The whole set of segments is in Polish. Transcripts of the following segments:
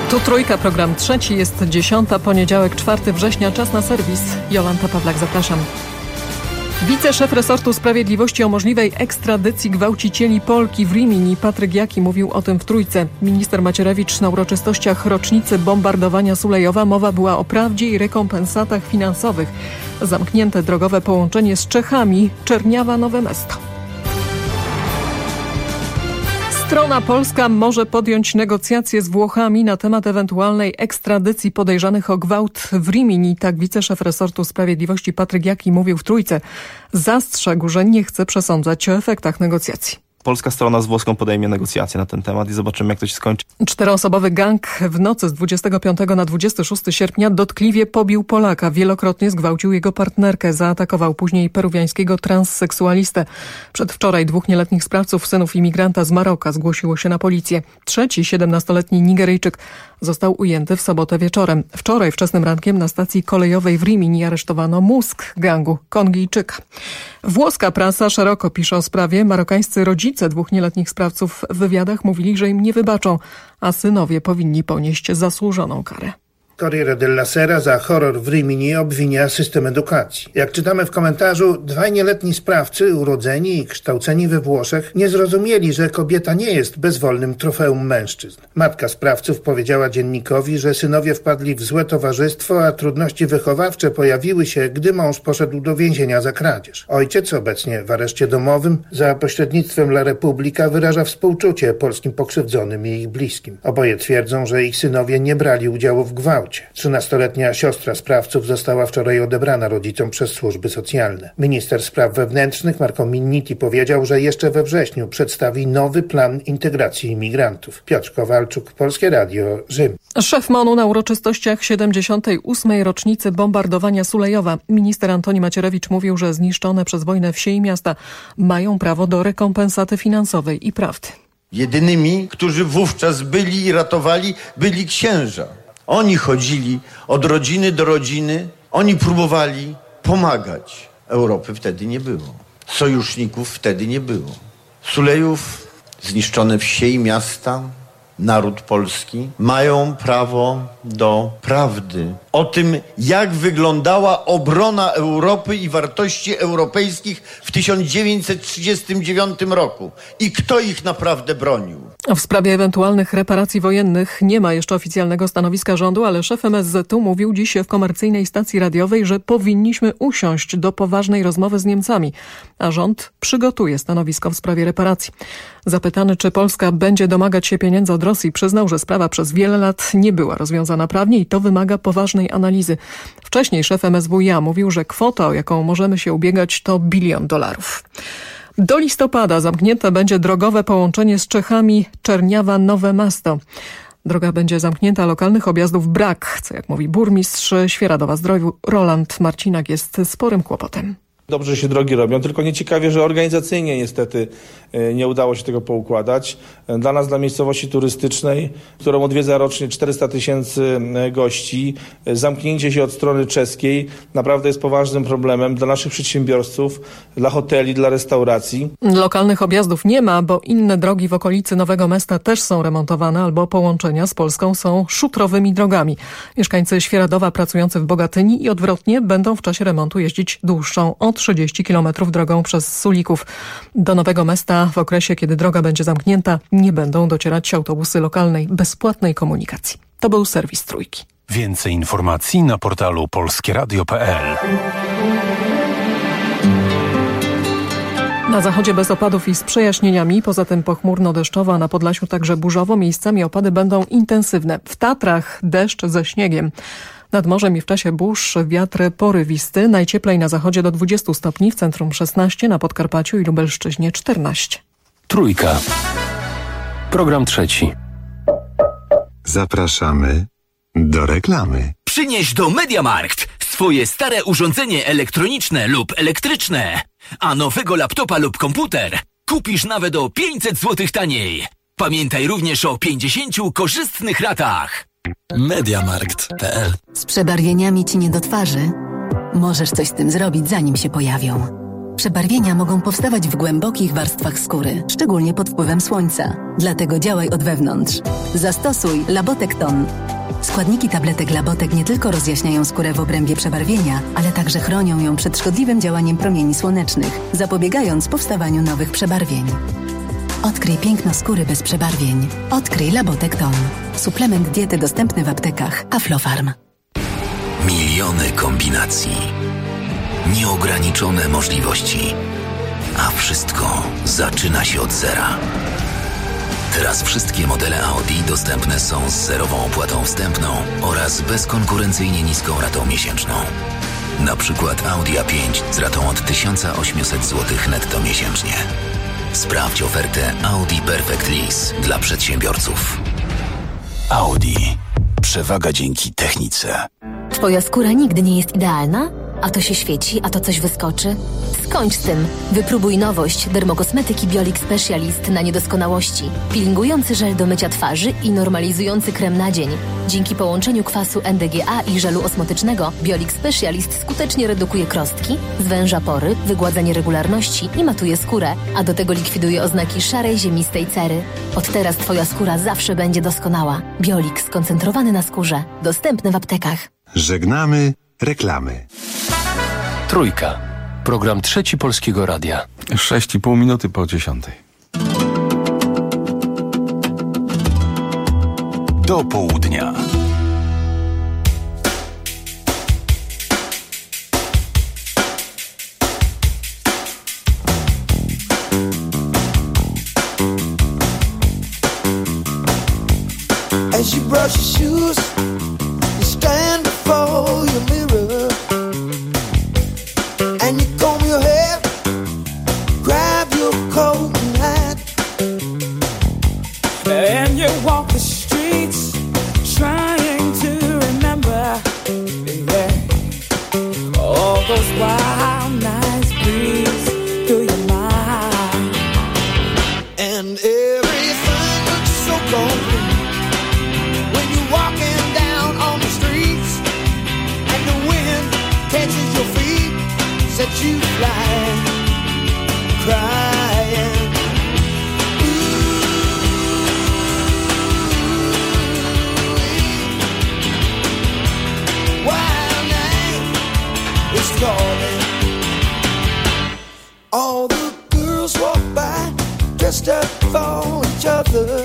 Tu Trójka, program trzeci, jest 10, poniedziałek, 4 września, czas na serwis. Jolanta Pawlak, zapraszam. Wiceszef resortu sprawiedliwości o możliwej ekstradycji gwałcicieli Polki w Rimini Patryk Jaki mówił o tym w Trójce. Minister Macierewicz na uroczystościach rocznicy bombardowania Sulejowa. Mowa była o prawdzie i rekompensatach finansowych. Zamknięte drogowe połączenie z Czechami, Czerniawa-Nowe Mesto. Strona polska może podjąć negocjacje z Włochami na temat ewentualnej ekstradycji podejrzanych o gwałt w Rimini. Tak wiceszef resortu sprawiedliwości Patryk Jaki mówił w Trójce. Zastrzegł, że nie chce przesądzać o efektach negocjacji. Polska strona z włoską podejmie negocjacje na ten temat i zobaczymy, jak to się skończy. 4-osobowy gang w nocy z 25 na 26 sierpnia dotkliwie pobił Polaka. Wielokrotnie zgwałcił jego partnerkę. Zaatakował później peruwiańskiego transseksualistę. Przedwczoraj 2 nieletnich sprawców, synów imigranta z Maroka, zgłosiło się na policję. Trzeci, 17-letni Nigeryjczyk, został ujęty w sobotę wieczorem. Wczoraj wczesnym rankiem na stacji kolejowej w Rimini aresztowano mózg gangu Kongijczyka. Włoska prasa szeroko pisze o sprawie. Marokańscy rodzice 2 nieletnich sprawców w wywiadach mówili, że im nie wybaczą, a synowie powinni ponieść zasłużoną karę. Corriere della Sera za horror w Rimini obwinia system edukacji. Jak czytamy w komentarzu, 2 nieletni sprawcy, urodzeni i kształceni we Włoszech, nie zrozumieli, że kobieta nie jest bezwolnym trofeum mężczyzn. Matka sprawców powiedziała dziennikowi, że synowie wpadli w złe towarzystwo, a trudności wychowawcze pojawiły się, gdy mąż poszedł do więzienia za kradzież. Ojciec, obecnie w areszcie domowym, za pośrednictwem La Repubblica wyraża współczucie polskim pokrzywdzonym i ich bliskim. Oboje twierdzą, że ich synowie nie brali udziału w gwałcie. 13-letnia siostra sprawców została wczoraj odebrana rodzicom przez służby socjalne. Minister spraw wewnętrznych Marco Minniti powiedział, że jeszcze we wrześniu przedstawi nowy plan integracji imigrantów. Piotr Kowalczuk, Polskie Radio, Rzym. Szef MON-u na uroczystościach 78. rocznicy bombardowania Sulejowa. Minister Antoni Macierewicz mówił, że zniszczone przez wojnę wsie i miasta mają prawo do rekompensaty finansowej i prawdy. Jedynymi, którzy wówczas byli i ratowali, byli księża. Oni chodzili od rodziny do rodziny, oni próbowali pomagać. Europy wtedy nie było. Sojuszników wtedy nie było. Sulejów, zniszczone wsie i miasta, naród polski mają prawo do prawdy. O tym, jak wyglądała obrona Europy i wartości europejskich w 1939 roku i kto ich naprawdę bronił. W sprawie ewentualnych reparacji wojennych nie ma jeszcze oficjalnego stanowiska rządu, ale szef MSZ-u mówił dziś w komercyjnej stacji radiowej, że powinniśmy usiąść do poważnej rozmowy z Niemcami, a rząd przygotuje stanowisko w sprawie reparacji. Zapytany, czy Polska będzie domagać się pieniędzy od Rosji, przyznał, że sprawa przez wiele lat nie była rozwiązana prawnie i to wymaga poważnej analizy. Wcześniej szef MSWiA mówił, że kwota, o jaką możemy się ubiegać, to $1 bilion. Do listopada zamknięte będzie drogowe połączenie z Czechami Czerniawa-Nowe Mesto. Droga będzie zamknięta, lokalnych objazdów brak, co jak mówi burmistrz Świeradowa-Zdroju Roland Marcinak jest sporym kłopotem. Dobrze się drogi robią, tylko nieciekawie, że organizacyjnie niestety nie udało się tego poukładać. Dla nas, dla miejscowości turystycznej, którą odwiedza rocznie 400 000 gości, zamknięcie się od strony czeskiej naprawdę jest poważnym problemem dla naszych przedsiębiorców, dla hoteli, dla restauracji. Lokalnych objazdów nie ma, bo inne drogi w okolicy Nowego Mesta też są remontowane albo połączenia z Polską są szutrowymi drogami. Mieszkańcy Świeradowa pracujący w Bogatyni i odwrotnie będą w czasie remontu jeździć dłuższą o 30 km drogą przez Sulików. Do Nowego Mesta w okresie, kiedy droga będzie zamknięta, nie będą docierać autobusy lokalnej bezpłatnej komunikacji. To był serwis Trójki. Więcej informacji na portalu polskieradio.pl. Na zachodzie bez opadów i z przejaśnieniami, poza tym pochmurno-deszczowo, a na Podlasiu także burzowo. Miejscami opady będą intensywne. W Tatrach deszcz ze śniegiem. Nad morzem i w czasie burz wiatr porywisty. Najcieplej na zachodzie do 20 stopni, w centrum 16, na Podkarpaciu i Lubelszczyźnie 14. Trójka. Program trzeci. Zapraszamy do reklamy. Przynieś do MediaMarkt swoje stare urządzenie elektroniczne lub elektryczne, a nowego laptopa lub komputer kupisz nawet o 500 zł taniej. Pamiętaj również o 50 korzystnych ratach. MediaMarkt.pl. Z przebarwieniami ci nie do twarzy? Możesz coś z tym zrobić, zanim się pojawią. Przebarwienia mogą powstawać w głębokich warstwach skóry, szczególnie pod wpływem słońca. Dlatego działaj od wewnątrz. Zastosuj Labotek Ton. Składniki tabletek Labotek nie tylko rozjaśniają skórę w obrębie przebarwienia, ale także chronią ją przed szkodliwym działaniem promieni słonecznych, zapobiegając powstawaniu nowych przebarwień. Odkryj piękno skóry bez przebarwień. Odkryj Labotek Ton. Suplement diety dostępny w aptekach Aflofarm. Miliony kombinacji. Nieograniczone możliwości. A wszystko zaczyna się od zera. Teraz wszystkie modele Audi dostępne są z zerową opłatą wstępną oraz bezkonkurencyjnie niską ratą miesięczną. Na przykład Audi A5 z ratą od 1800 zł netto miesięcznie. Sprawdź ofertę Audi Perfect Lease dla przedsiębiorców. Audi. Przewaga dzięki technice. Twoja skóra nigdy nie jest idealna? A to się świeci, a to coś wyskoczy? Skończ z tym. Wypróbuj nowość dermokosmetyki Biolix Specialist na niedoskonałości. Peelingujący żel do mycia twarzy i normalizujący krem na dzień. Dzięki połączeniu kwasu NDGA i żelu osmotycznego Biolix Specialist skutecznie redukuje krostki, zwęża pory, wygładza nieregularności i matuje skórę, a do tego likwiduje oznaki szarej, ziemistej cery. Od teraz Twoja skóra zawsze będzie doskonała. Biolix skoncentrowany na skórze. Dostępny w aptekach. Żegnamy reklamy. Trójka. Program Trzeci Polskiego Radia. 6,5 minuty po 10. Do południa. As you brush your shoes, you stand before your mirror, and you comb your hair, grab your coat and hat, and you walk the streets trying to remember, yeah, all those wild nights breeze through your mind, and everything looks so complete when you're walking down on the streets, and the wind catches your feet, sets you flying, crying. Wild night is calling. All the girls walk by, dressed up for each other,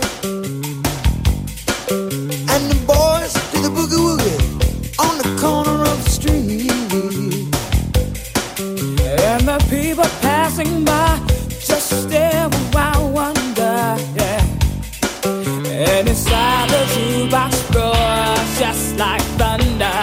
and the boys do the boogie woogie on the corner of the street. and the people passing by just stare with wild wonder, yeah. And inside the jukebox roars just like thunder,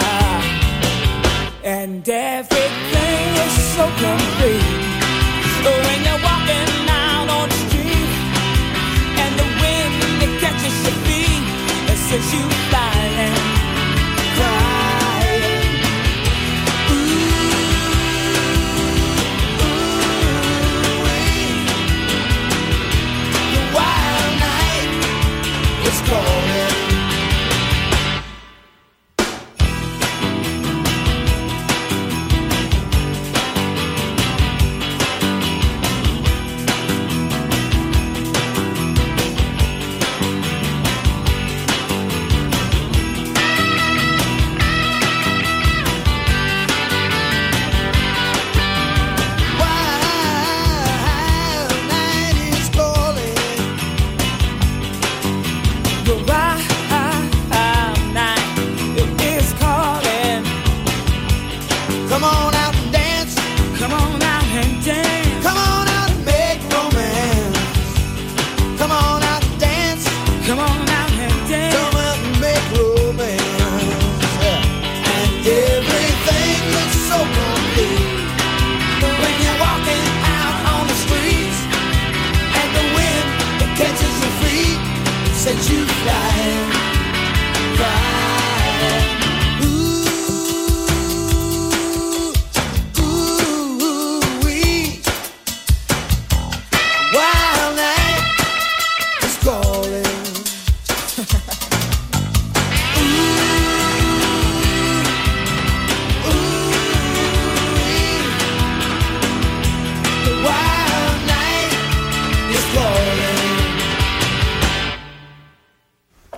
and everything is so complete when you're walking out on the street, and the wind it catches your feet and sends you flying, crying. The wild night is calling.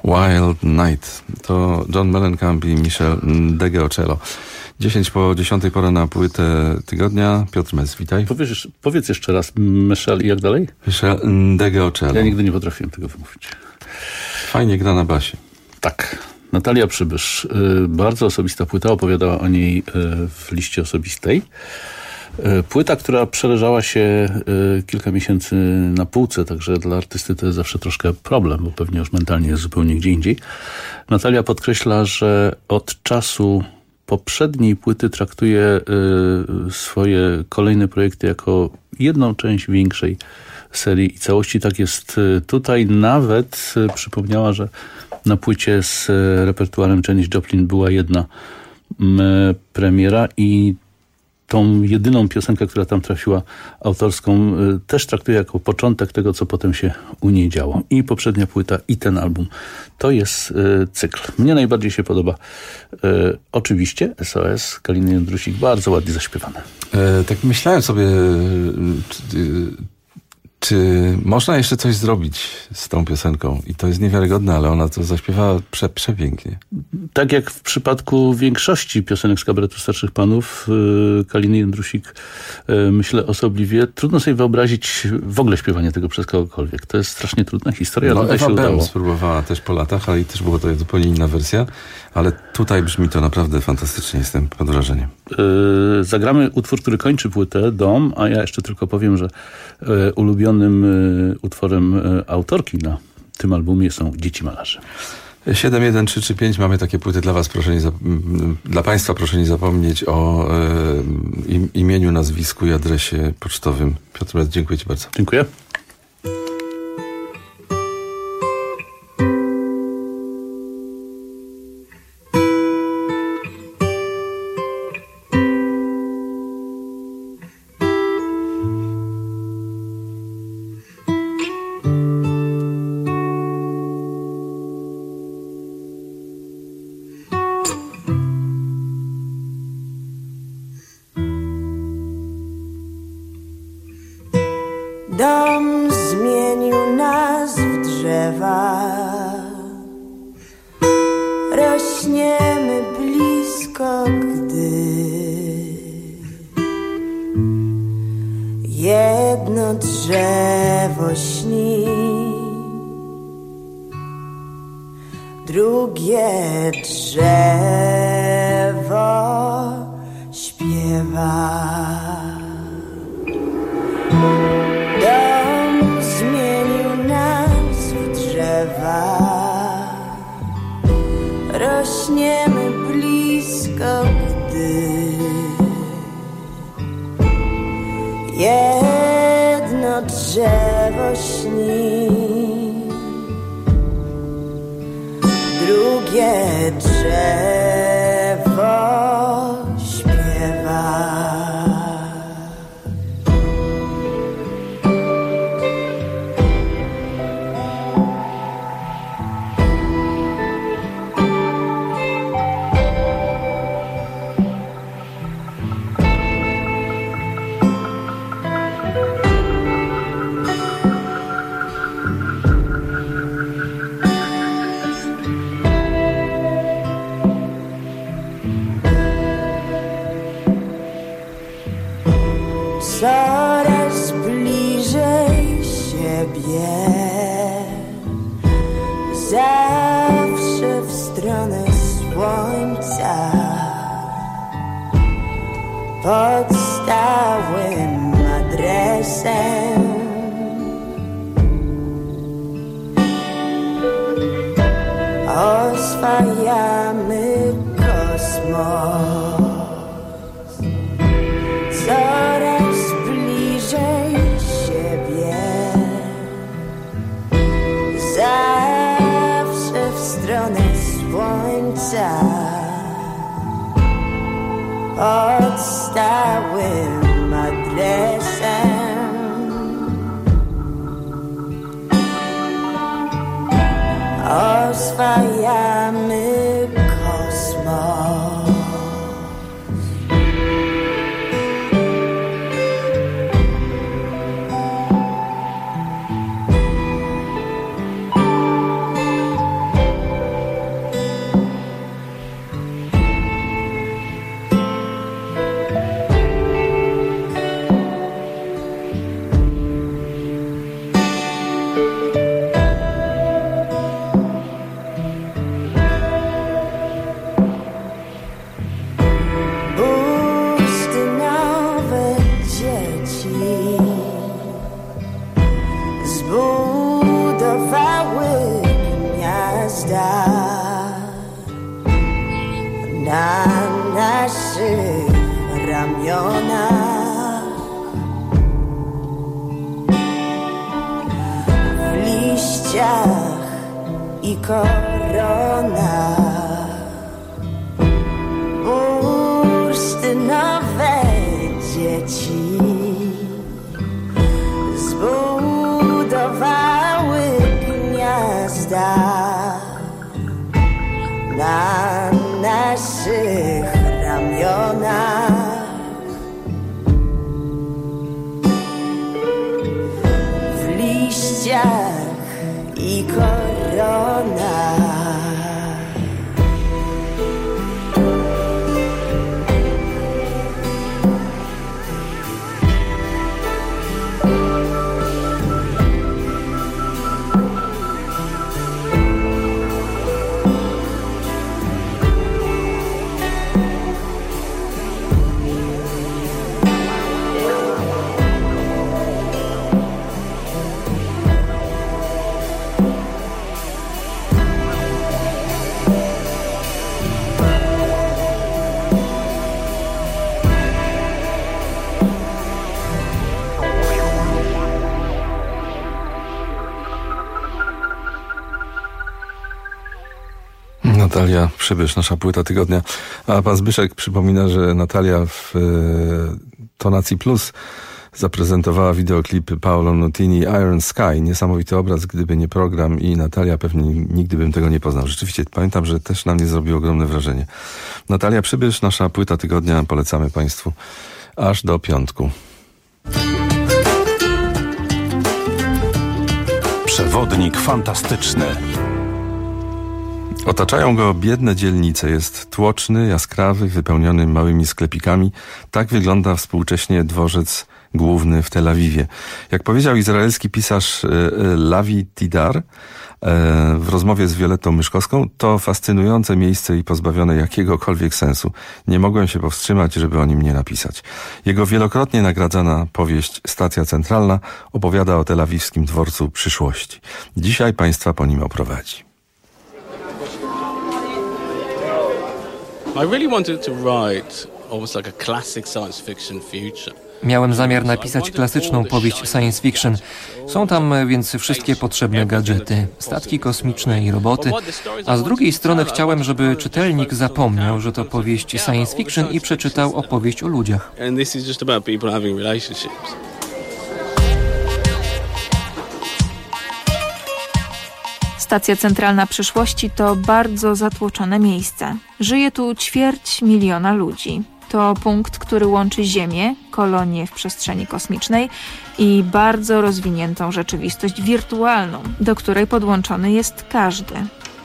Wild Night. To John Mellencamp i Michel Degeocello. 10 po 10 pora na płytę tygodnia. Piotr Mez, witaj. Powiedz jeszcze raz, Michel i jak dalej? Michel Degeocello. Ja nigdy nie potrafiłem tego wymówić. Fajnie gra na basie. Tak. Natalia Przybysz. Bardzo osobista płyta. Opowiadała o niej w liście osobistej. Płyta, która przeleżała się kilka miesięcy na półce, także dla artysty to jest zawsze troszkę problem, bo pewnie już mentalnie jest zupełnie gdzie indziej. Natalia podkreśla, że od czasu poprzedniej płyty traktuje swoje kolejne projekty jako jedną część większej serii i całości. Tak jest tutaj. Nawet przypomniała, że na płycie z repertuarem Janis Joplin była jedna premiera i tą jedyną piosenkę, która tam trafiła autorską, też traktuje jako początek tego, co potem się u niej działo. I poprzednia płyta, i ten album. To jest cykl. Mnie najbardziej się podoba oczywiście SOS, Kaliny Jędrusik, bardzo ładnie zaśpiewane. Tak myślałem sobie, czy można jeszcze coś zrobić z tą piosenką? I to jest niewiarygodne, ale ona to zaśpiewała przepięknie. Tak jak w przypadku większości piosenek z kabaretu Starszych Panów, Kaliny Jędrusik, myślę osobliwie, trudno sobie wyobrazić w ogóle śpiewanie tego przez kogokolwiek. To jest strasznie trudna historia. No, Ewa Bell spróbowała też po latach, ale i też była to zupełnie inna wersja. Ale tutaj brzmi to naprawdę fantastycznie. Jestem pod wrażeniem. Zagramy utwór, który kończy płytę, Dom, a ja jeszcze tylko powiem, że ulubionym utworem autorki na tym albumie są Dzieci Malarzy. 71335 mamy takie płyty dla was, dla państwa, proszę nie zapomnieć o imieniu, nazwisku i adresie pocztowym. Piotr Mez, dziękuję ci bardzo. Dziękuję. Dom zmienił nas w drzewa, rośniemy blisko, gdy jedno drzewo śni, drugie drzewo śpiewa. Dom zmienił nas w drzewa, rośniemy blisko, gdy jedno drzewo śni, drugie drzewo śpiewa. Coraz bliżej siebie, zawsze w stronę słońca, pod stałym adresem. Oswajamy kosmos. Coraz bliżej siebie, zawsze w stronę słońca, pod stałym adresem. Oswajamy kosmos. i korona. Bursztynowe dzieci zbudowały gniazda na naszych ramionach. W liściach i koronach. Natalia Przybysz, nasza płyta tygodnia. A pan Zbyszek przypomina, że Natalia w Tonacji Plus zaprezentowała wideoklip Paolo Nutini Iron Sky. Niesamowity obraz, gdyby nie program i Natalia, pewnie nigdy bym tego nie poznał. Rzeczywiście, pamiętam, że też na mnie zrobiło ogromne wrażenie. Natalia Przybysz, nasza płyta tygodnia. Polecamy państwu aż do piątku. Przewodnik fantastyczny. Otaczają go biedne dzielnice. Jest tłoczny, jaskrawy, wypełniony małymi sklepikami. Tak wygląda współcześnie dworzec główny w Tel Awiwie. Jak powiedział izraelski pisarz Lavi Tidar w rozmowie z Violettą Myszkowską, to fascynujące miejsce i pozbawione jakiegokolwiek sensu. Nie mogłem się powstrzymać, żeby o nim nie napisać. Jego wielokrotnie nagradzana powieść Stacja Centralna opowiada o telawiwskim dworcu przyszłości. Dzisiaj państwa po nim oprowadzi. I really wanted to write almost like a classic science fiction future. Miałem zamiar napisać klasyczną powieść science fiction. Są tam więc wszystkie potrzebne gadżety, statki kosmiczne i roboty, a z drugiej strony chciałem, żeby czytelnik zapomniał, że to powieść science fiction i przeczytał opowieść o ludziach. And this is just about people having relationships. Stacja Centralna Przyszłości to bardzo zatłoczone miejsce. Żyje tu 250 000 ludzi. To punkt, który łączy Ziemię, kolonię w przestrzeni kosmicznej i bardzo rozwiniętą rzeczywistość wirtualną, do której podłączony jest każdy.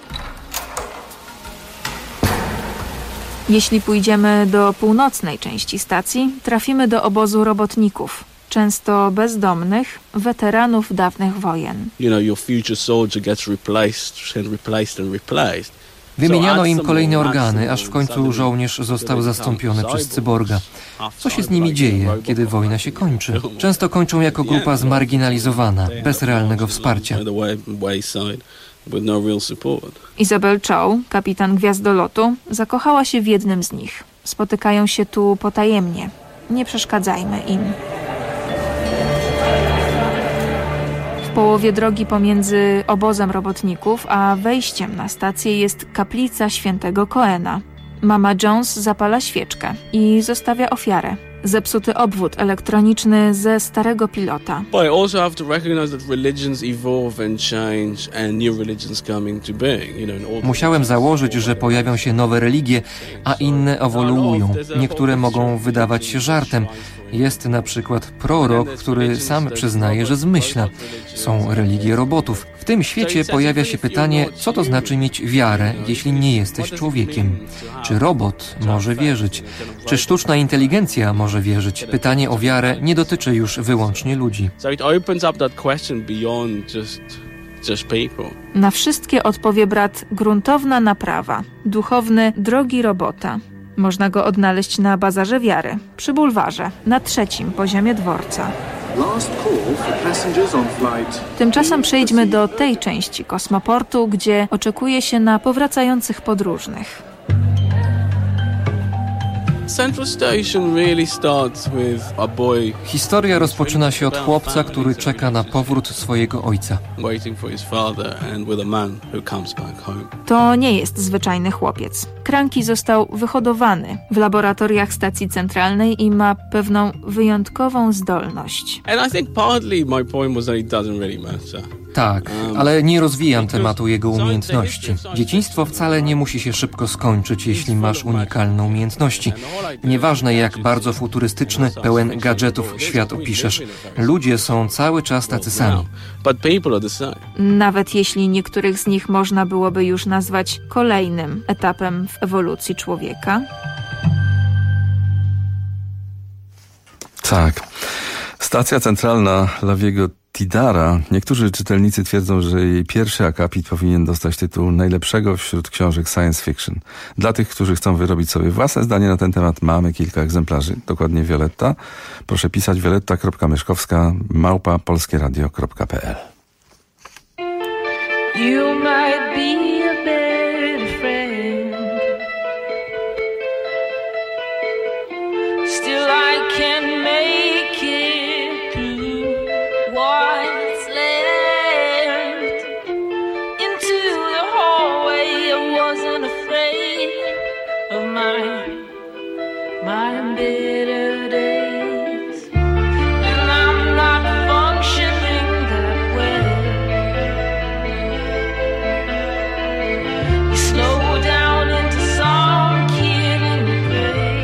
Jeśli pójdziemy do północnej części stacji, trafimy do obozu robotników, często bezdomnych, weteranów dawnych wojen. Your future soldier gets replaced. Wymieniano im kolejne organy, aż w końcu żołnierz został zastąpiony przez cyborga. Co się z nimi dzieje, kiedy wojna się kończy? Często kończą jako grupa zmarginalizowana, bez realnego wsparcia. Isabel Chow, kapitan gwiazdolotu, zakochała się w jednym z nich. Spotykają się tu potajemnie. Nie przeszkadzajmy im. W połowie drogi pomiędzy obozem robotników a wejściem na stację jest kaplica świętego Coena. Mama Jones zapala świeczkę i zostawia ofiarę. Zepsuty obwód elektroniczny ze starego pilota. But I also have to recognize that religions evolve and change and new religions come into being. Musiałem założyć, że pojawią się nowe religie, a inne ewoluują. Niektóre mogą wydawać się żartem. Jest na przykład prorok, który sam przyznaje, że zmyśla. Są religie robotów. W tym świecie pojawia się pytanie, co to znaczy mieć wiarę, jeśli nie jesteś człowiekiem? Czy robot może wierzyć? Czy sztuczna inteligencja może wierzyć? Pytanie o wiarę nie dotyczy już wyłącznie ludzi. Na wszystkie odpowie brat gruntowna naprawa, duchowny drogi robota. Można go odnaleźć na bazarze wiary, przy bulwarze, na 3. poziomie dworca. Tymczasem przejdźmy do tej części kosmoportu, gdzie oczekuje się na powracających podróżnych. Central Station really starts with a boy Historia rozpoczyna się od chłopca, który czeka na powrót swojego ojca. waiting for his father and with a man who comes back home. To nie jest zwyczajny chłopiec. Cranky został wyhodowany w laboratoriach stacji centralnej i ma pewną wyjątkową zdolność. And I think partly my point was that it doesn't really matter. Tak, ale nie rozwijam tematu jego umiejętności. Dzieciństwo wcale nie musi się szybko skończyć, jeśli masz unikalne umiejętności. Nieważne, jak bardzo futurystyczny, pełen gadżetów świat opiszesz. Ludzie są cały czas tacy sami. Nawet jeśli niektórych z nich można byłoby już nazwać kolejnym etapem w ewolucji człowieka. Tak. Stacja centralna Laviego Tidara. Niektórzy czytelnicy twierdzą, że jej pierwszy akapit powinien dostać tytuł najlepszego wśród książek science fiction. Dla tych, którzy chcą wyrobić sobie własne zdanie na ten temat, mamy kilka egzemplarzy. Dokładnie Violetta. Proszę pisać violetta.myszkowska@polskieradio.pl. You might be a better friend. Still I can make it through what's left. Into the hallway I wasn't afraid of my bitter days. And I'm not functioning that way. Slow down into some kid and pray.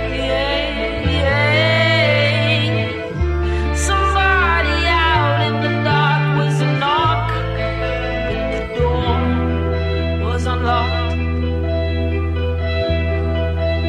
Somebody out in the dark was a knock, but the door was unlocked.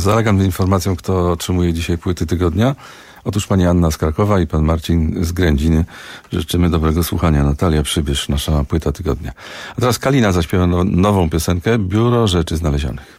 Zalegam informacją, kto otrzymuje dzisiaj płyty tygodnia. Otóż pani Anna z Krakowa i pan Marcin z Grędziny. Życzymy dobrego słuchania. Natalia Przybysz, nasza płyta tygodnia. A teraz Kalina zaśpiewa nową piosenkę Biuro Rzeczy Znalezionych.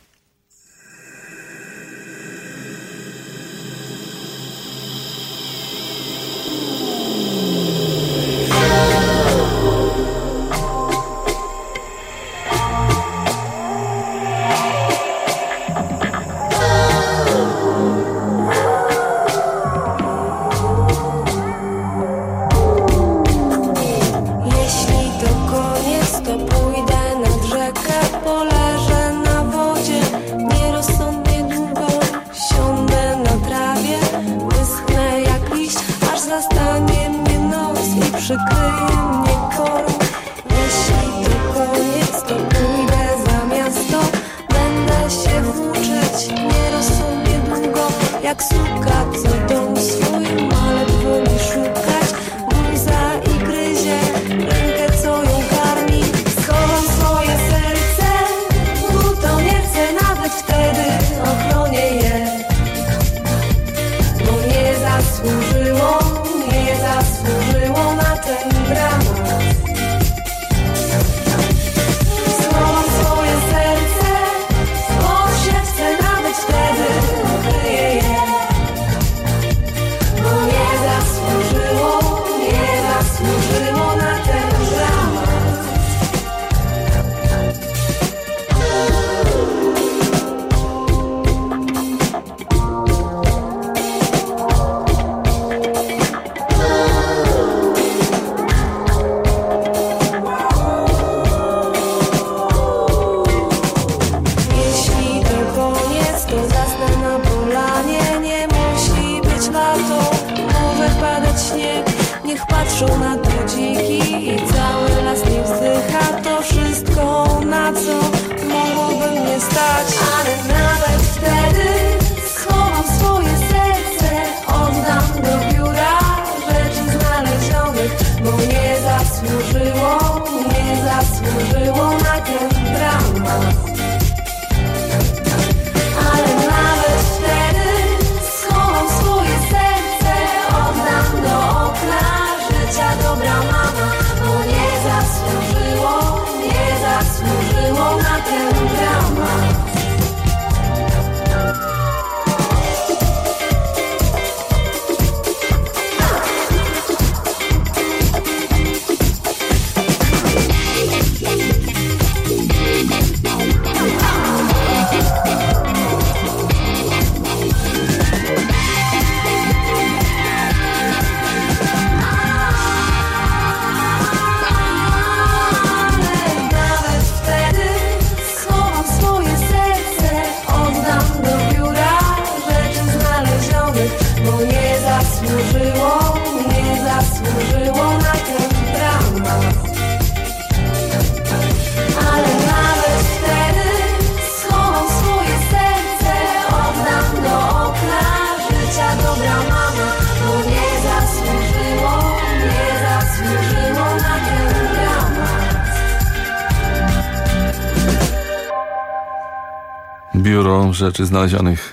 Biuro Rzeczy Znalezionych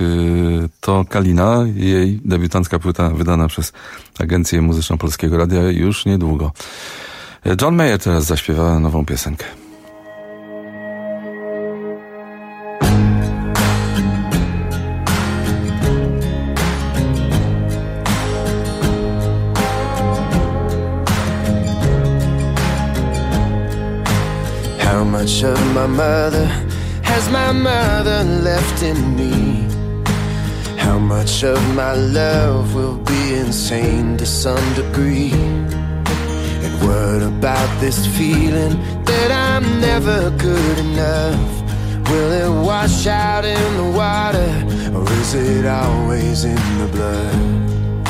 to Kalina, jej debiutancka płyta wydana przez Agencję Muzyczną Polskiego Radia już niedługo. John Mayer teraz zaśpiewa nową piosenkę. How much of my mother has my mother left in me? How much of my love will be insane to some degree? And what about this feeling that I'm never good enough? Will it wash out in the water, or is it always in the blood?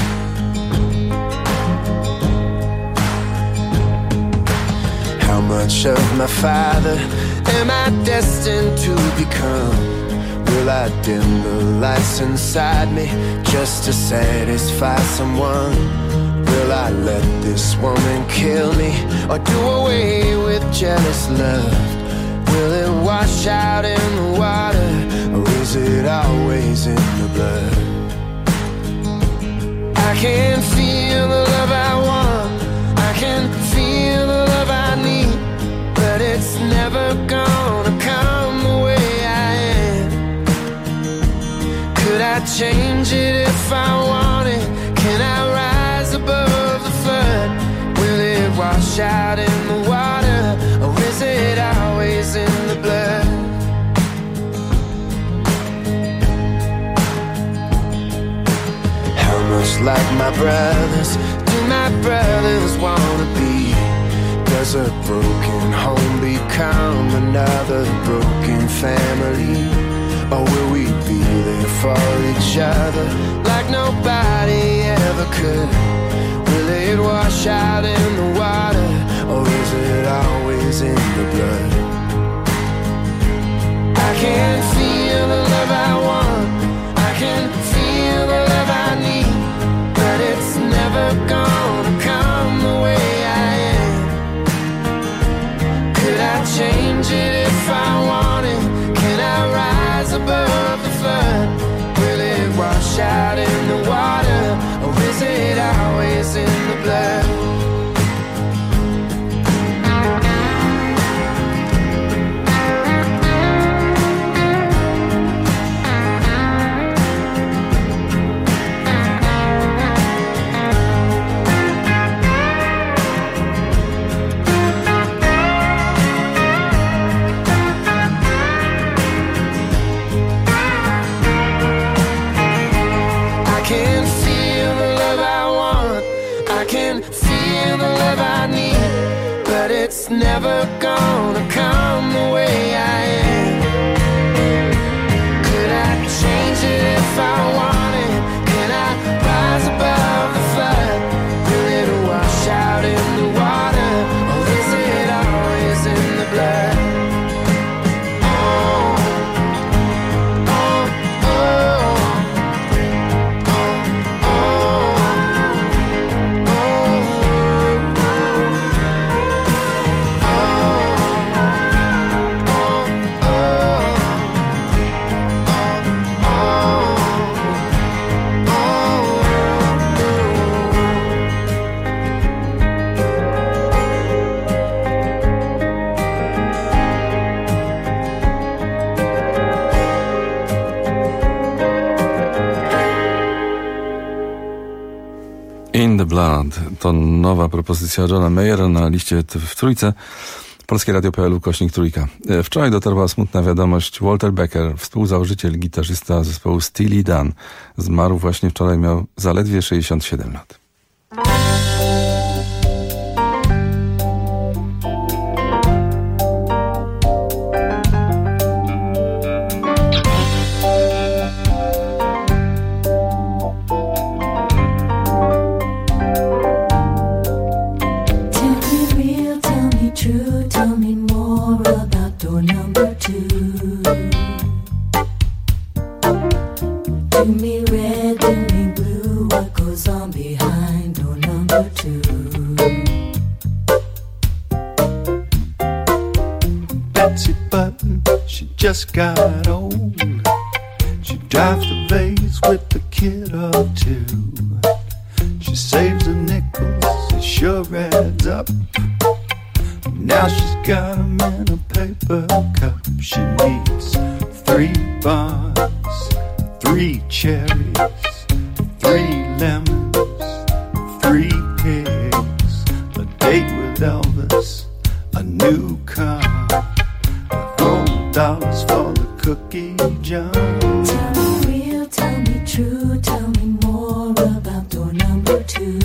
How much of my father am I destined to become? Will I dim the lights inside me just to satisfy someone? Will I let this woman kill me, or do away with jealous love? Will it wash out in the water, or is it always in the blood? I can feel the love I want, I can feel the love I need, but it's never gonna come the way I am. Could I change it if I wanted? Can I rise above the flood? Will it wash out in the water, or is it always in the blood? How much like my brothers do my brothers wanna be? Does a broken home become another broken family? Or will we be there for each other like nobody ever could? Will it wash out in the water, or is it always in the blood? I can feel the love I want, I can feel the love I need, but it's never gonna come the way I am. Could I change it if I wanted? Can I rise above the flood? Will it wash out in the water, or is it always in the blood? It's never gonna come the way I am. Could I change it if I wanted? Can I rise above the flood? Will it wash out in the water, or is it always in the blood? In the Blood to nowa propozycja Johna Mayera na liście w trójce. Polskie Radio.pl /3. Wczoraj dotarła smutna wiadomość. Walter Becker, współzałożyciel, gitarzysta zespołu Steely Dan, zmarł właśnie wczoraj, miał zaledwie 67 lat. Just got old. She drives the vase with the kid or two. She saves the nickels, it sure adds up. Now she's got them in a paper cup. She needs 3 bars, 3 cherries, 3 lemons, 3 pigs, a date with Elvis, a new car, $4 for the cookie jar. Tell me real, tell me true, tell me more about door number 2.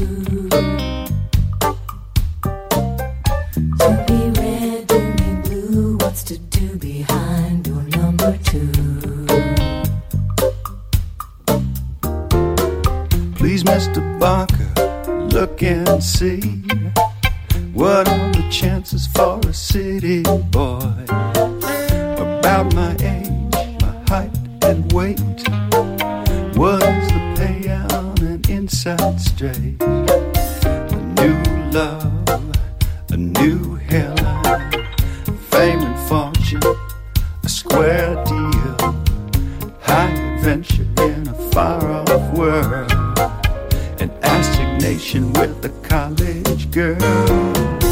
Do me red, do me blue, what's to do behind door number 2? Please, Mr. Barker, look and see. What are the chances for a city boy? About my age, my height and weight. What is the payout on an inside straight? A new love, a new hairline, fame and fortune, a square deal. you, girl.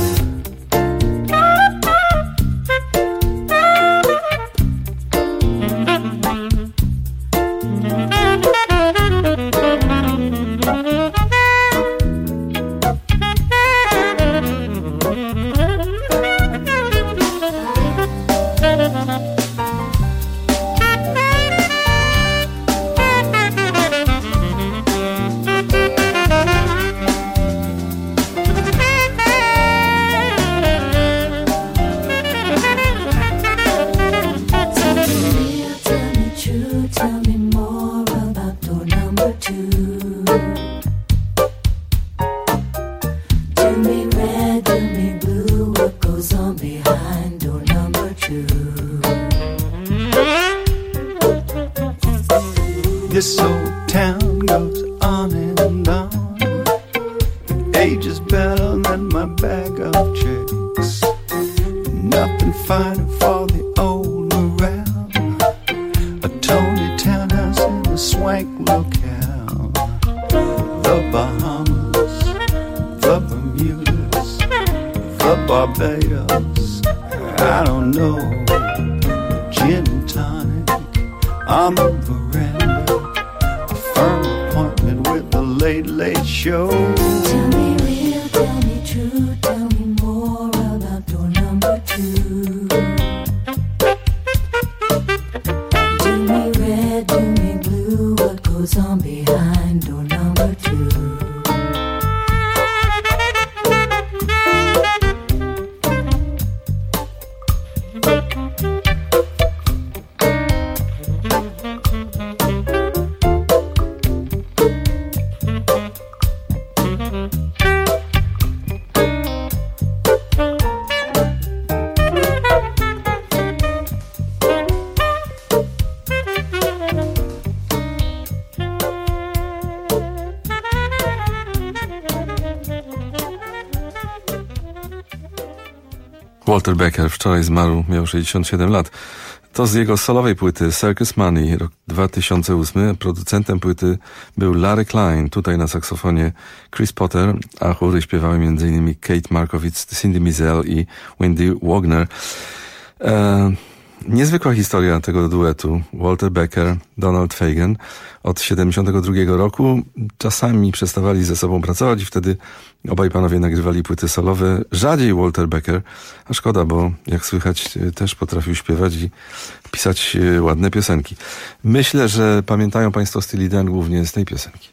This old town goes on and on. Age is better than my bag of tricks. Nothing finer for the old morale. A Tony townhouse in a swank locale. The Bahamas, the Bermudas, the Barbados. I don't know. Gin and tonic on the veranda. Firm appointment with the Late Late Show. Tell me real, tell me true, tell me more about door number 2. Do me red, do me blue, what goes on behind door number 2? Walter Becker wczoraj zmarł, miał 67 lat. To z jego solowej płyty Circus Money, rok 2008. Producentem płyty był Larry Klein, tutaj na saksofonie Chris Potter, a chóry śpiewały m.in. Kate Markowitz, Cindy Mizell i Wendy Wagner. Niezwykła historia tego duetu. Walter Becker, Donald Fagen od 1972 roku. Czasami przestawali ze sobą pracować i wtedy obaj panowie nagrywali płyty solowe. Rzadziej Walter Becker, a szkoda, bo jak słychać też potrafił śpiewać i pisać ładne piosenki. Myślę, że pamiętają państwo Steely Dan głównie z tej piosenki.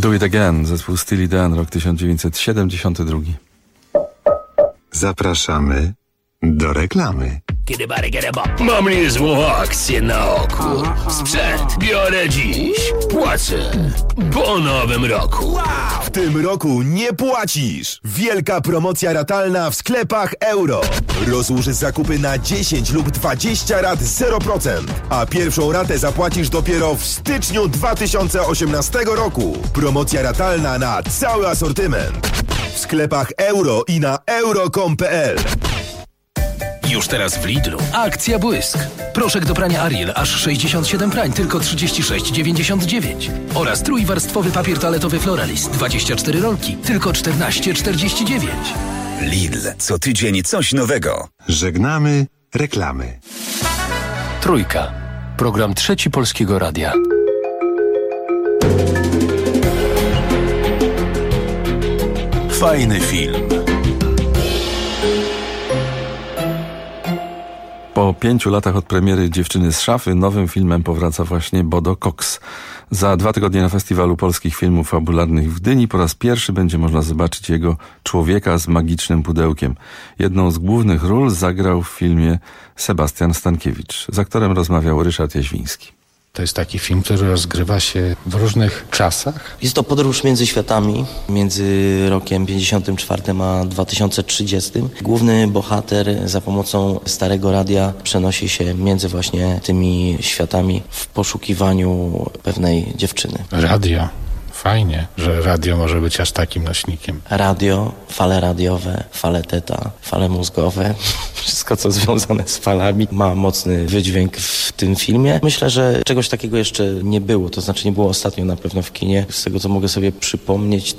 Do It Again, zespół Steely Dan, rok 1972. Zapraszamy do reklamy. Mam niezłą akcję na oku. Sprzęt biorę dziś. Płacę po nowym roku. W tym roku nie płacisz! Wielka promocja ratalna w sklepach Euro. Rozłóż zakupy na 10 lub 20 rat 0%, a pierwszą ratę zapłacisz dopiero w styczniu 2018 roku. Promocja ratalna na cały asortyment. W sklepach Euro i na euro.com.pl. Już teraz w Lidlu akcja Błysk. Proszek do prania Ariel aż 67 prań, tylko 36,99. Oraz trójwarstwowy papier toaletowy Floralist 24 rolki, tylko 14,49. Lidl. Co tydzień coś nowego. Żegnamy reklamy. Trójka. Program Trzeci Polskiego Radia. Fajny film. Po 5 latach od premiery Dziewczyny z szafy nowym filmem powraca właśnie Bodo Cox. Za 2 tygodnie na Festiwalu Polskich Filmów Fabularnych w Gdyni po raz pierwszy będzie można zobaczyć jego Człowieka z magicznym pudełkiem. Jedną z głównych ról zagrał w filmie Sebastian Stankiewicz. Z aktorem rozmawiał Ryszard Jaźwiński. To jest taki film, który rozgrywa się w różnych czasach. Jest to podróż między światami, między rokiem 54 a 2030. Główny bohater za pomocą starego radia przenosi się między właśnie tymi światami w poszukiwaniu pewnej dziewczyny. Radio. Fajnie, że radio może być aż takim nośnikiem. Radio, fale radiowe, fale teta, fale mózgowe, wszystko co związane z falami ma mocny wydźwięk w tym filmie. Myślę, że czegoś takiego jeszcze nie było, to znaczy nie było ostatnio na pewno w kinie. Z tego co mogę sobie przypomnieć,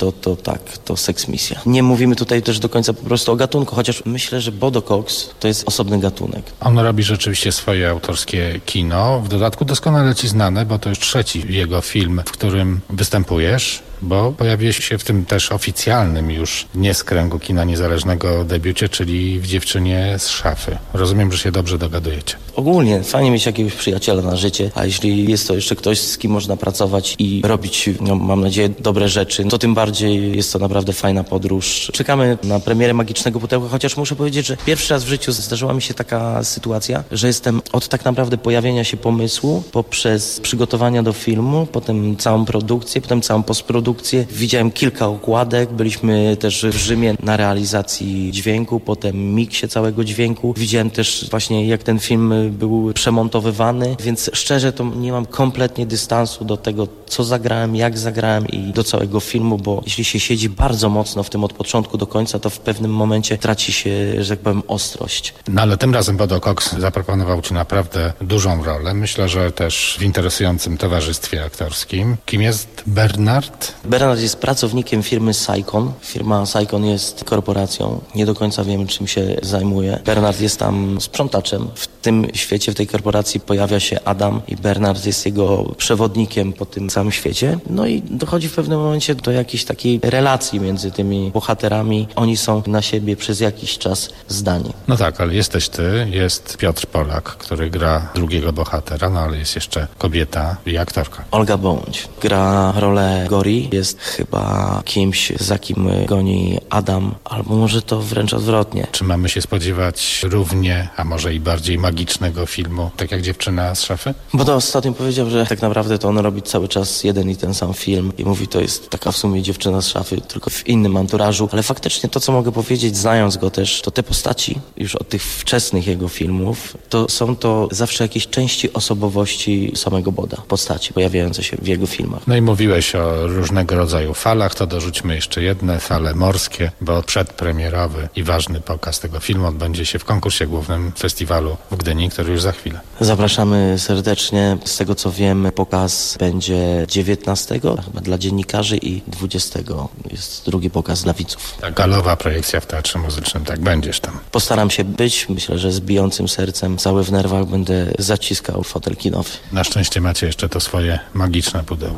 to Seks Misja. Nie mówimy tutaj też do końca po prostu o gatunku, chociaż myślę, że Bodo Cox to jest osobny gatunek. On robi rzeczywiście swoje autorskie kino, w dodatku doskonale ci znane, bo to już trzeci jego film, w którym występuje. Bo pojawiłeś się w tym też oficjalnym już nie z kręgu kina niezależnego debiucie, czyli w Dziewczynie z szafy. Rozumiem, że się dobrze dogadujecie. Ogólnie fajnie mieć jakiegoś przyjaciela na życie, a jeśli jest to jeszcze ktoś, z kim można pracować i robić, mam nadzieję, dobre rzeczy, to tym bardziej jest to naprawdę fajna podróż. Czekamy na premierę Magicznego Pudełka, chociaż muszę powiedzieć, że pierwszy raz w życiu zdarzyła mi się taka sytuacja, że jestem od tak naprawdę pojawienia się pomysłu poprzez przygotowania do filmu, potem całą produkcję, potem całą postprodukcję. Widziałem kilka okładek, byliśmy też w Rzymie na realizacji dźwięku, potem miksie całego dźwięku. Widziałem też właśnie jak ten film był przemontowywany, więc szczerze to nie mam kompletnie dystansu do tego, co zagrałem, jak zagrałem i do całego filmu, bo jeśli się siedzi bardzo mocno w tym od początku do końca, to w pewnym momencie traci się, że tak powiem, ostrość. No ale tym razem Bodo Cox zaproponował ci naprawdę dużą rolę. Myślę, że też w interesującym towarzystwie aktorskim. Kim jest Bernard? Bernard jest pracownikiem firmy Saicon. Firma Saicon jest korporacją. Nie do końca wiemy, czym się zajmuje. Bernard jest tam sprzątaczem. W tym świecie, w tej korporacji pojawia się Adam i Bernard jest jego przewodnikiem po tym całym świecie. No i dochodzi w pewnym momencie do jakiejś takiej relacji między tymi bohaterami. Oni są na siebie przez jakiś czas zdani. No tak, ale jesteś ty, jest Piotr Polak, który gra drugiego bohatera, no ale jest jeszcze kobieta i aktorka. Olga Bądź gra rolę Gori. Jest chyba kimś, za kim goni Adam, albo może to wręcz odwrotnie. Czy mamy się spodziewać równie, a może i bardziej magicznego filmu, tak jak Dziewczyna z szafy? Bo to ostatnio powiedział, że tak naprawdę to on robi cały czas jeden i ten sam film i mówi, to jest taka w sumie Dziewczyna z szafy, tylko w innym anturażu, ale faktycznie to, co mogę powiedzieć, znając go też, to te postaci już od tych wczesnych jego filmów, to są to zawsze jakieś części osobowości samego Boda, postaci pojawiające się w jego filmach. No i mówiłeś o różnego rodzaju falach, to dorzućmy jeszcze jedne, fale morskie, bo przedpremierowy i ważny pokaz tego filmu odbędzie się w konkursie głównym festiwalu w Gdyni, który już za chwilę. Zapraszamy serdecznie. Z tego co wiem, pokaz będzie 19, chyba dla dziennikarzy i 20 jest drugi pokaz dla widzów. Ta galowa projekcja w Teatrze Muzycznym, tak będziesz tam. Postaram się być, myślę, że z bijącym sercem, cały w nerwach będę zaciskał fotel kinowy. Na szczęście macie jeszcze to swoje magiczne pudełko.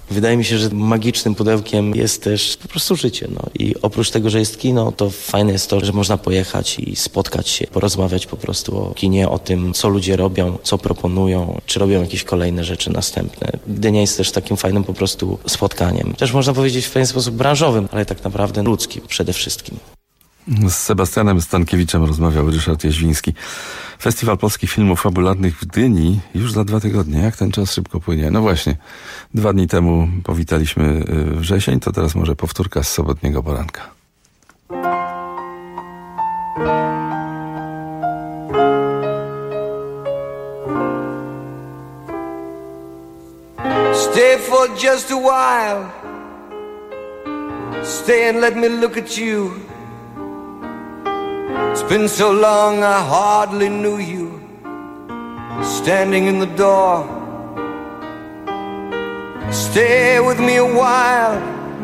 Wydaje mi się, że magicznym pudełkiem jest też po prostu życie. No. I oprócz tego, że jest kino, to fajne jest to, że można pojechać i spotkać się, porozmawiać po prostu o kinie, o tym, co ludzie robią, co proponują, czy robią jakieś kolejne rzeczy następne. Gdynia jest też takim fajnym po prostu spotkaniem. Też można powiedzieć w pewien sposób branżowym, ale tak naprawdę ludzkim przede wszystkim. Z Sebastianem Stankiewiczem rozmawiał Ryszard Jaźwiński. Festiwal Polskich Filmów Fabularnych w Gdyni już za 2 tygodnie. Jak ten czas szybko płynie. No właśnie, 2 dni temu powitaliśmy wrzesień, to teraz może powtórka z sobotniego poranka. Stay for just a while. Stay and let me look at you. It's been so long I hardly knew you. Standing in the door. Stay with me a while.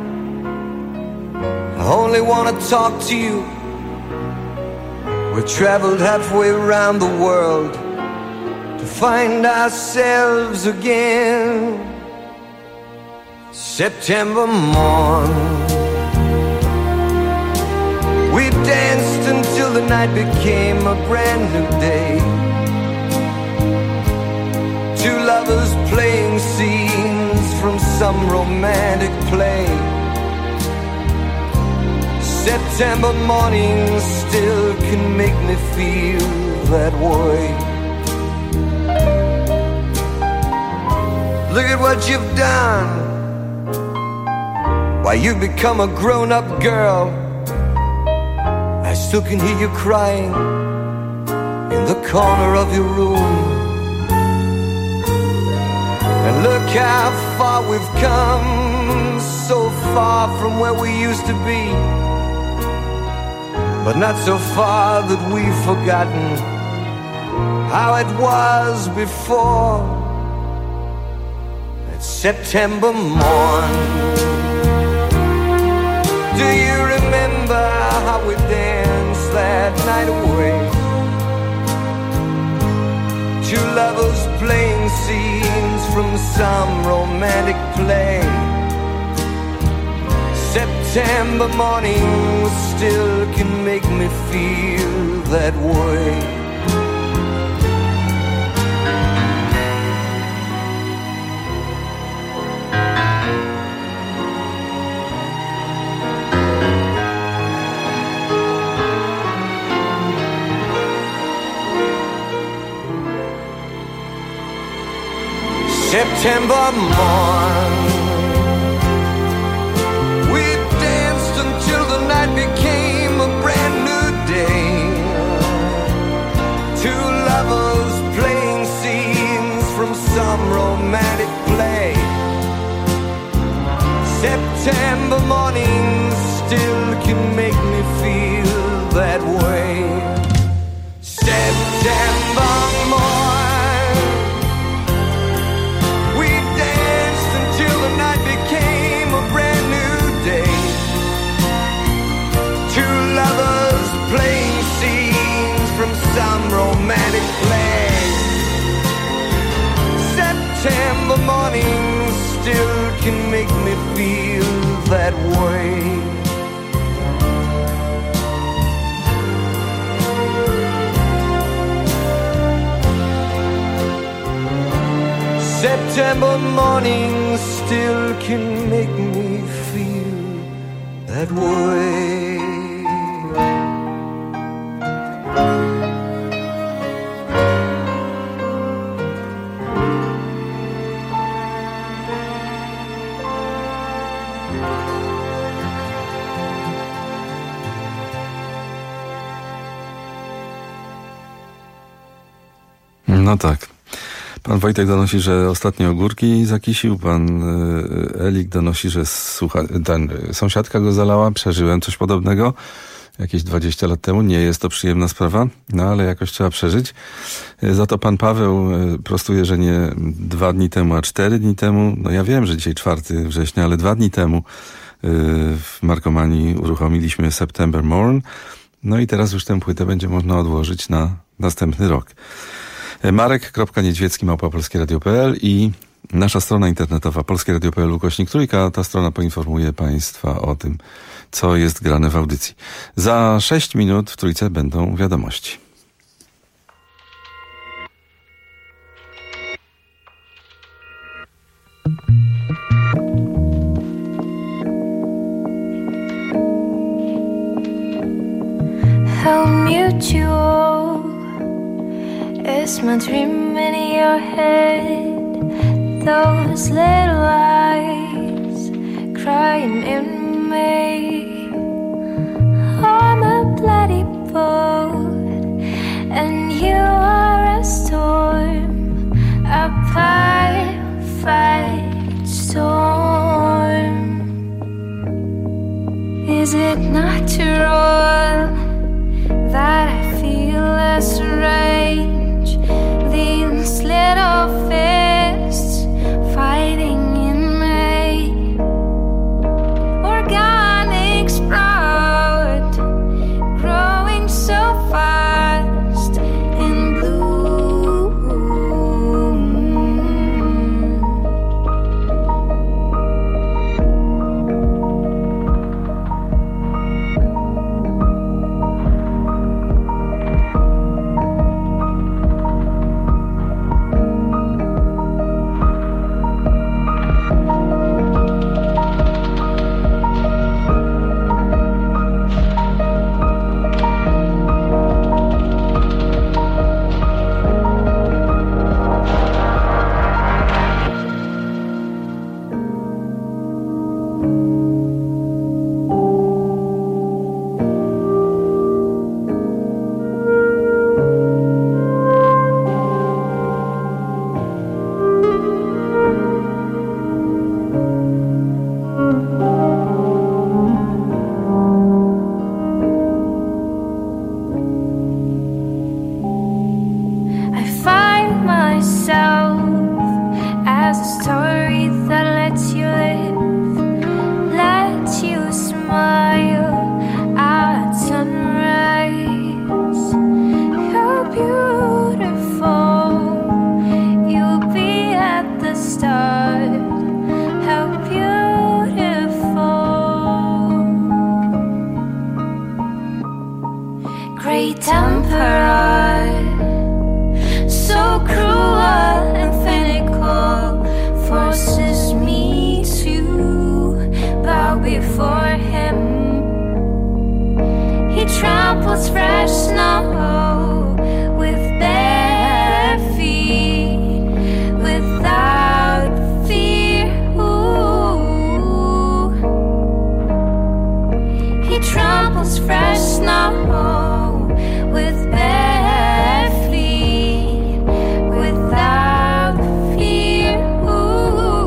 I only want to talk to you. We traveled halfway around the world to find ourselves again. September morn, we danced until the night became a brand new day. Two lovers playing scenes from some romantic play. September morning still can make me feel that way. Look at what you've done. Why, you've become a grown-up girl. I still can hear you crying in the corner of your room. And look how far we've come, so far from where we used to be, but not so far that we've forgotten how it was before. It's September morn. Do you remember how we danced that night away? Two lovers playing scenes from some romantic play. September morning still can make me feel that way. September morn, we danced until the night became a brand new day. Two lovers playing scenes from some romantic play. September morning still can make me feel that way. September morn, playing scenes from some romantic play. September morning still can make me feel that way. September morning still can make me feel that way. No tak. Pan Wojtek donosi, że ostatnio ogórki zakisił. Pan Elik donosi, że sąsiadka go zalała. Przeżyłem coś podobnego jakieś 20 lat temu. Nie jest to przyjemna sprawa, no ale jakoś trzeba przeżyć. Za to pan Paweł prostuje, że nie 2 dni temu, a 4 dni temu. No ja wiem, że dzisiaj 4 września, ale 2 dni temu w Markomanii uruchomiliśmy September Morn. No i teraz już tę płytę będzie można odłożyć na następny rok. Marek.niedźwiecki @polskieradio.pl i Nasza strona internetowa polskieradio.pl/3. Ta strona poinformuje Państwa o tym, co jest grane w audycji. Za 6 minut w Trójce będą wiadomości. How mutual is my dream in your head? Those little eyes crying in me. I'm a bloody boat and you are a storm, a perfect storm. Is it natural that I feel as strange? These little fists fighting in me. Organic sprout growing so fast in bloom. Great temper, so cruel and finical, forces me to bow before him. He tramples fresh snow with bare feet, without fear. Ooh. He tramples fresh snow with bare feet, without fear. Ooh.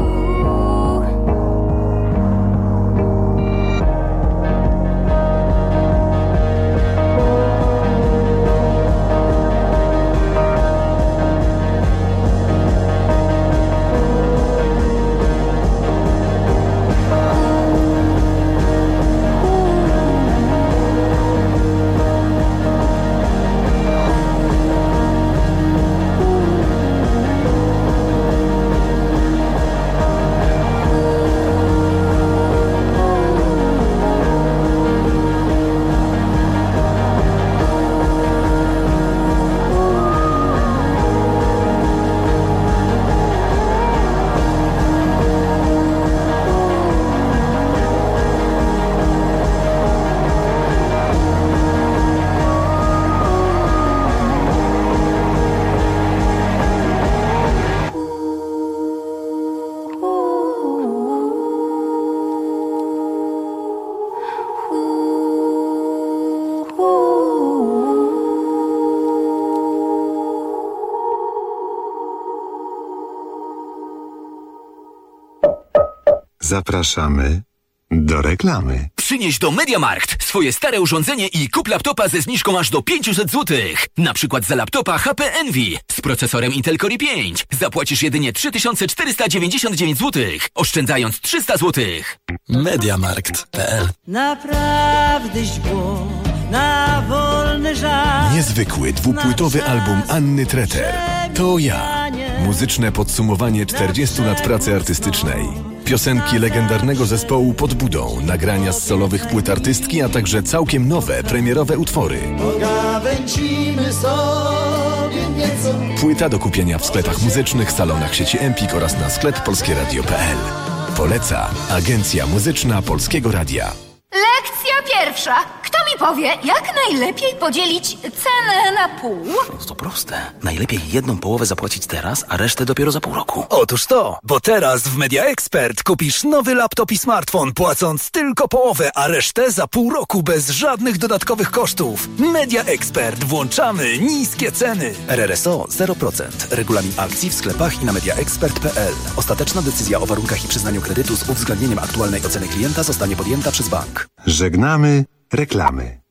Zapraszamy do reklamy. Przynieś do MediaMarkt swoje stare urządzenie i kup laptopa ze zniżką aż do 500 zł. Na przykład za laptopa HP Envy z procesorem Intel Core i5 zapłacisz jedynie 3499 zł, oszczędzając 300 zł. MediaMarkt.pl. Naprawdę źło na wolny żart. Niezwykły dwupłytowy album Anny Treter. To ja. Muzyczne podsumowanie 40 lat pracy artystycznej. Piosenki legendarnego zespołu Pod Budą, nagrania z solowych płyt artystki, a także całkiem nowe, premierowe utwory. Pogawędzimy sobie nieco. Płyta do kupienia w sklepach muzycznych, salonach sieci Empik oraz na sklep polskieradio.pl. Poleca Agencja Muzyczna Polskiego Radia. Lekcja pierwsza. Kto mi powie, jak najlepiej podzielić cenę na pół? To proste. Najlepiej jedną połowę zapłacić teraz, a resztę dopiero za pół roku. Otóż to, bo teraz w Media Expert kupisz nowy laptop i smartfon, płacąc tylko połowę, a resztę za pół roku bez żadnych dodatkowych kosztów. Media Expert. Włączamy niskie ceny. RRSO 0%. Regulamin akcji w sklepach i na mediaexpert.pl. Ostateczna decyzja o warunkach i przyznaniu kredytu z uwzględnieniem aktualnej oceny klienta zostanie podjęta przez bank. Żegnamy reklamy.